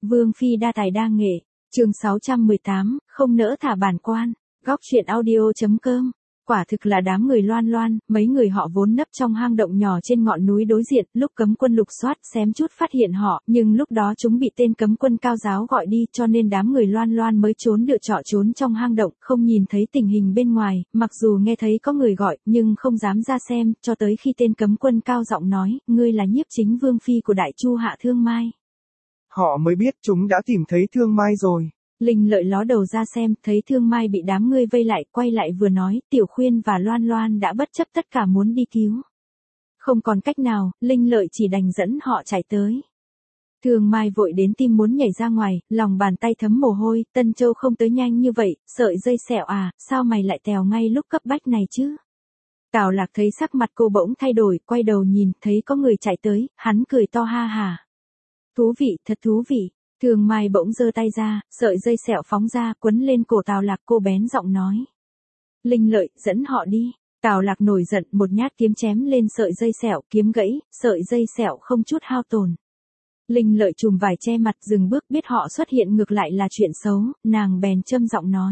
Vương phi đa tài đa nghệ, chương 618, không nỡ thả bản quan, góc truyện audio.com. Quả thực là đám người Loan Loan, mấy người họ vốn nấp trong hang động nhỏ trên ngọn núi đối diện, lúc cấm quân lục soát xém chút phát hiện họ, nhưng lúc đó chúng bị tên cấm quân cao giáo gọi đi, cho nên đám người Loan Loan mới trốn được trốn trong hang động, không nhìn thấy tình hình bên ngoài, mặc dù nghe thấy có người gọi, nhưng không dám ra xem, cho tới khi tên cấm quân cao giọng nói, ngươi là nhiếp chính vương phi của Đại Chu hạ Thương Mai. Họ mới biết chúng đã tìm thấy Thương Mai rồi. Linh Lợi ló đầu ra xem, thấy Thương Mai bị đám ngươi vây lại, quay lại vừa nói, Tiểu Khuyên và Loan Loan đã bất chấp tất cả muốn đi cứu. Không còn cách nào, Linh Lợi chỉ đành dẫn họ chạy tới. Thương Mai vội đến tim muốn nhảy ra ngoài, lòng bàn tay thấm mồ hôi, Tân Châu không tới nhanh như vậy, sợi dây sẹo à, sao mày lại tèo ngay lúc cấp bách này chứ? Tào Lạc thấy sắc mặt cô bỗng thay đổi, quay đầu nhìn, thấy có người chạy tới, hắn cười to ha hả. Thú vị, thật thú vị. Thương Mai bỗng giơ tay ra, sợi dây sẹo phóng ra, quấn lên cổ Tào Lạc, cô bén giọng nói. Linh Lợi, dẫn họ đi. Tào Lạc nổi giận, một nhát kiếm chém lên sợi dây sẹo, kiếm gãy, sợi dây sẹo không chút hao tổn. Linh Lợi chùm vải che mặt, dừng bước, biết họ xuất hiện ngược lại là chuyện xấu, nàng bèn châm giọng nói.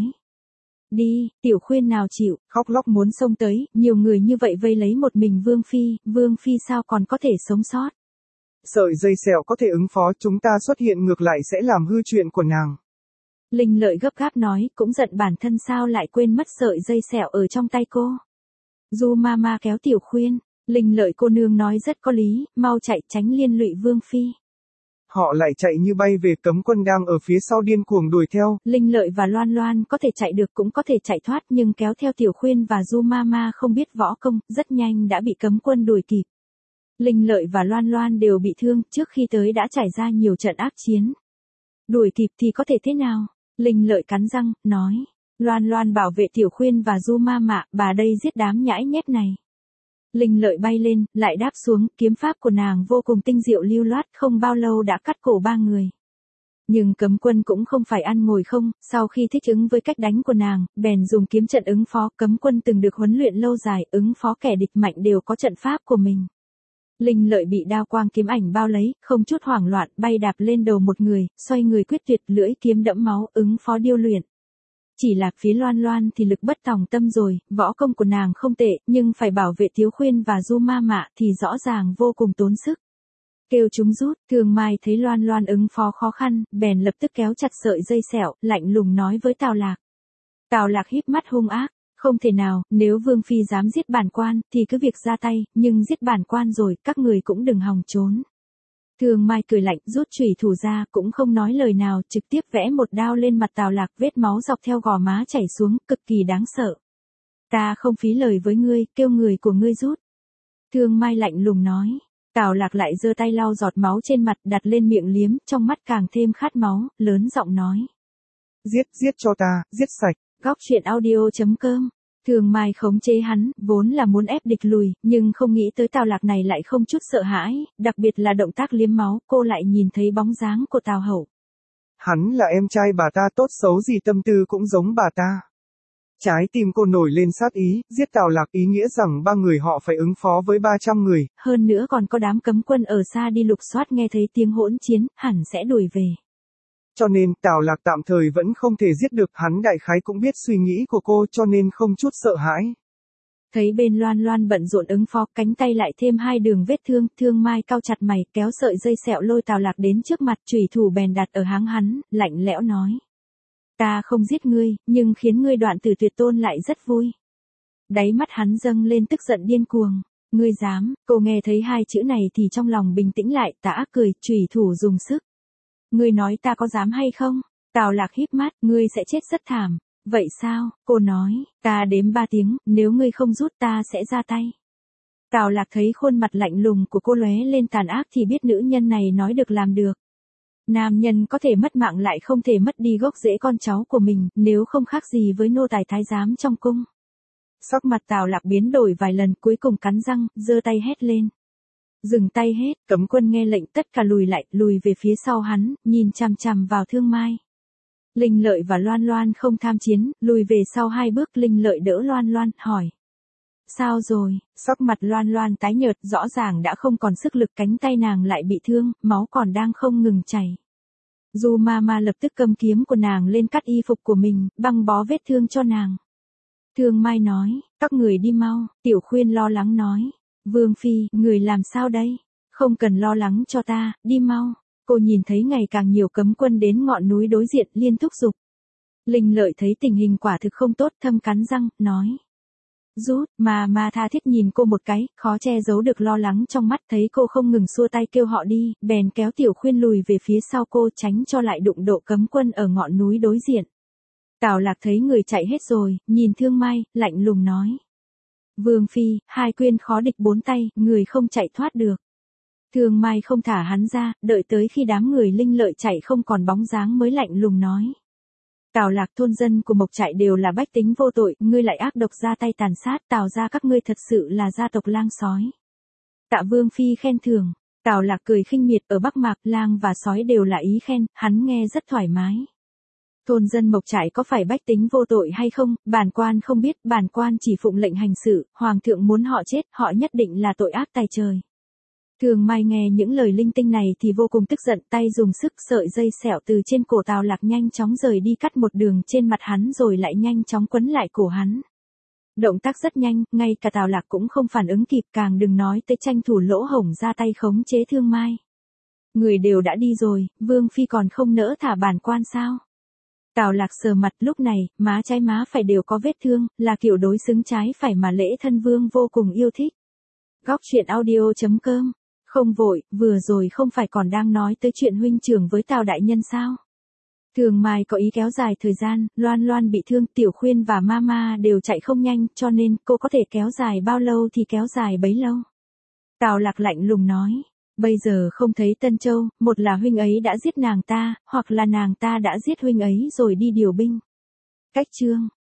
Đi, Tiểu Khuyên nào chịu, khóc lóc muốn xông tới, nhiều người như vậy vây lấy một mình Vương Phi sao còn có thể sống sót. Sợi dây sẹo có thể ứng phó, chúng ta xuất hiện ngược lại sẽ làm hư chuyện của nàng. Linh Lợi gấp gáp nói, cũng giận bản thân sao lại quên mất sợi dây sẹo ở trong tay cô. Du Mama kéo Tiểu Khuyên, Linh Lợi cô nương nói rất có lý, mau chạy tránh liên lụy Vương Phi. Họ lại chạy như bay về, cấm quân đang ở phía sau điên cuồng đuổi theo. Linh Lợi và Loan Loan có thể chạy được cũng có thể chạy thoát, nhưng kéo theo Tiểu Khuyên và Du Mama không biết võ công, rất nhanh đã bị cấm quân đuổi kịp. Linh Lợi và Loan Loan đều bị thương, trước khi tới đã trải ra nhiều trận ác chiến. Đuổi kịp thì có thể thế nào? Linh Lợi cắn răng, nói. Loan Loan bảo vệ Tiểu Khuyên và Du Mama, bà đây giết đám nhãi nhép này. Linh Lợi bay lên, lại đáp xuống, kiếm pháp của nàng vô cùng tinh diệu lưu loát, không bao lâu đã cắt cổ 3 người. Nhưng cấm quân cũng không phải ăn ngồi không, sau khi thích ứng với cách đánh của nàng, bèn dùng kiếm trận ứng phó, cấm quân từng được huấn luyện lâu dài, ứng phó kẻ địch mạnh đều có trận pháp của mình. Linh Lợi bị đao quang kiếm ảnh bao lấy, không chút hoảng loạn, bay đạp lên đầu một người, xoay người quyết tuyệt, lưỡi kiếm đẫm máu, ứng phó điêu luyện. Chỉ là phía Loan Loan thì lực bất tòng tâm rồi, võ công của nàng không tệ, nhưng phải bảo vệ Tiểu Khuyên và Du Mama thì rõ ràng vô cùng tốn sức. Kêu chúng rút, Thương Mai thấy Loan Loan ứng phó khó khăn, bèn lập tức kéo chặt sợi dây sẹo, lạnh lùng nói với Tào Lạc. Tào Lạc híp mắt hung ác. Không thể nào, nếu Vương Phi dám giết bản quan, thì cứ việc ra tay, nhưng giết bản quan rồi, các người cũng đừng hòng trốn. Thương Mai cười lạnh, rút chủy thủ ra, cũng không nói lời nào, trực tiếp vẽ một đao lên mặt Tào Lạc, vết máu dọc theo gò má chảy xuống, cực kỳ đáng sợ. Ta không phí lời với ngươi, kêu người của ngươi rút. Thương Mai lạnh lùng nói. Tào Lạc lại giơ tay lau giọt máu trên mặt, đặt lên miệng liếm, trong mắt càng thêm khát máu, lớn giọng nói. Giết cho ta, giết sạch. Góc truyện audio.com. Thương Mai khống chế hắn, vốn là muốn ép địch lùi, nhưng không nghĩ tới Tào Lạc này lại không chút sợ hãi, đặc biệt là động tác liếm máu, cô lại nhìn thấy bóng dáng của Tào Hậu. Hắn là em trai bà ta, tốt xấu gì tâm tư cũng giống bà ta. Trái tim cô nổi lên sát ý, giết Tào Lạc ý nghĩa rằng 3 người họ phải ứng phó với 300 người. Hơn nữa còn có đám cấm quân ở xa đi lục soát nghe thấy tiếng hỗn chiến, hẳn sẽ đuổi về. Cho nên Tào Lạc tạm thời vẫn không thể giết được, hắn đại khái cũng biết suy nghĩ của cô cho nên không chút sợ hãi. Thấy bên Loan Loan bận rộn ứng phó, cánh tay lại thêm 2 đường vết thương, Thương Mai cau chặt mày, kéo sợi dây sẹo lôi Tào Lạc đến trước mặt, chủy thủ bèn đặt ở háng hắn, lạnh lẽo nói. Ta không giết ngươi, nhưng khiến ngươi đoạn tử tuyệt tôn lại rất vui. Đáy mắt hắn dâng lên tức giận điên cuồng. Ngươi dám, cô nghe thấy 2 chữ này thì trong lòng bình tĩnh lại, tà ác cười, chủy thủ dùng sức. Ngươi nói ta có dám hay không? Tào Lạc híp mắt, ngươi sẽ chết rất thảm. Vậy sao? Cô nói, ta đếm 3 tiếng, nếu ngươi không rút ta sẽ ra tay. Tào Lạc thấy khuôn mặt lạnh lùng của cô lóe lên tàn ác thì biết nữ nhân này nói được làm được. Nam nhân có thể mất mạng lại không thể mất đi gốc rễ con cháu của mình, nếu không khác gì với nô tài thái giám trong cung. Sắc mặt Tào Lạc biến đổi vài lần, cuối cùng cắn răng, giơ tay hét lên. Dừng tay hết, cấm quân nghe lệnh tất cả lùi lại, lùi về phía sau hắn, nhìn chằm chằm vào Thương Mai. Linh Lợi và Loan Loan không tham chiến, lùi về sau 2 bước, Linh Lợi đỡ Loan Loan, hỏi. Sao rồi? Sắc mặt Loan Loan tái nhợt, rõ ràng đã không còn sức lực, cánh tay nàng lại bị thương, máu còn đang không ngừng chảy. Du Mama lập tức cầm kiếm của nàng lên cắt y phục của mình, băng bó vết thương cho nàng. Thương Mai nói, các người đi mau, Tiểu Khuyên lo lắng nói. Vương Phi, người làm sao đây? Không cần lo lắng cho ta, đi mau. Cô nhìn thấy ngày càng nhiều cấm quân đến ngọn núi đối diện liên thúc giục. Linh Lợi thấy tình hình quả thực không tốt, thâm cắn răng, nói. Rút, mà tha thiết nhìn cô một cái, khó che giấu được lo lắng trong mắt, thấy cô không ngừng xua tay kêu họ đi, bèn kéo Tiểu Khuyên lùi về phía sau cô, tránh cho lại đụng độ cấm quân ở ngọn núi đối diện. Tào Lạc thấy người chạy hết rồi, nhìn Thương Mai, lạnh lùng nói. Vương Phi, hai quyên khó địch bốn tay, người không chạy thoát được. Thương Mai không thả hắn ra, đợi tới khi đám người Linh Lợi chạy không còn bóng dáng mới lạnh lùng nói. Tào Lạc, thôn dân của Mộc Trại đều là bách tính vô tội, ngươi lại ác độc ra tay tàn sát, Tào gia các ngươi thật sự là gia tộc lang sói. Tạ Vương Phi khen thưởng. Tào Lạc cười khinh miệt, ở Bắc Mạc, lang và sói đều là ý khen, hắn nghe rất thoải mái. Thôn dân Mộc Trại có phải bách tính vô tội hay không, bản quan không biết, bản quan chỉ phụng lệnh hành sự, hoàng thượng muốn họ chết, họ nhất định là tội ác tày trời. Thường Mai nghe những lời linh tinh này thì vô cùng tức giận, tay dùng sức sợi dây sẹo từ trên cổ Tào Lạc nhanh chóng rời đi, cắt một đường trên mặt hắn rồi lại nhanh chóng quấn lại cổ hắn. Động tác rất nhanh, ngay cả Tào Lạc cũng không phản ứng kịp, càng đừng nói tới tranh thủ lỗ hổng ra tay khống chế Thương Mai. Người đều đã đi rồi, Vương Phi còn không nỡ thả bản quan sao? Tào Lạc sờ mặt, lúc này, má trái má phải đều có vết thương, là kiểu đối xứng trái phải mà Lễ Thân Vương vô cùng yêu thích. Góc truyện audio.com. Không vội, vừa rồi không phải còn đang nói tới chuyện huynh trưởng với Tào đại nhân sao? Thường Mai có ý kéo dài thời gian, Loan Loan bị thương, Tiểu Khuyên và Mama đều chạy không nhanh, cho nên cô có thể kéo dài bao lâu thì kéo dài bấy lâu. Tào Lạc lạnh lùng nói, bây giờ không thấy Tân Châu, một là huynh ấy đã giết nàng ta, hoặc là nàng ta đã giết huynh ấy rồi đi điều binh. Cách chương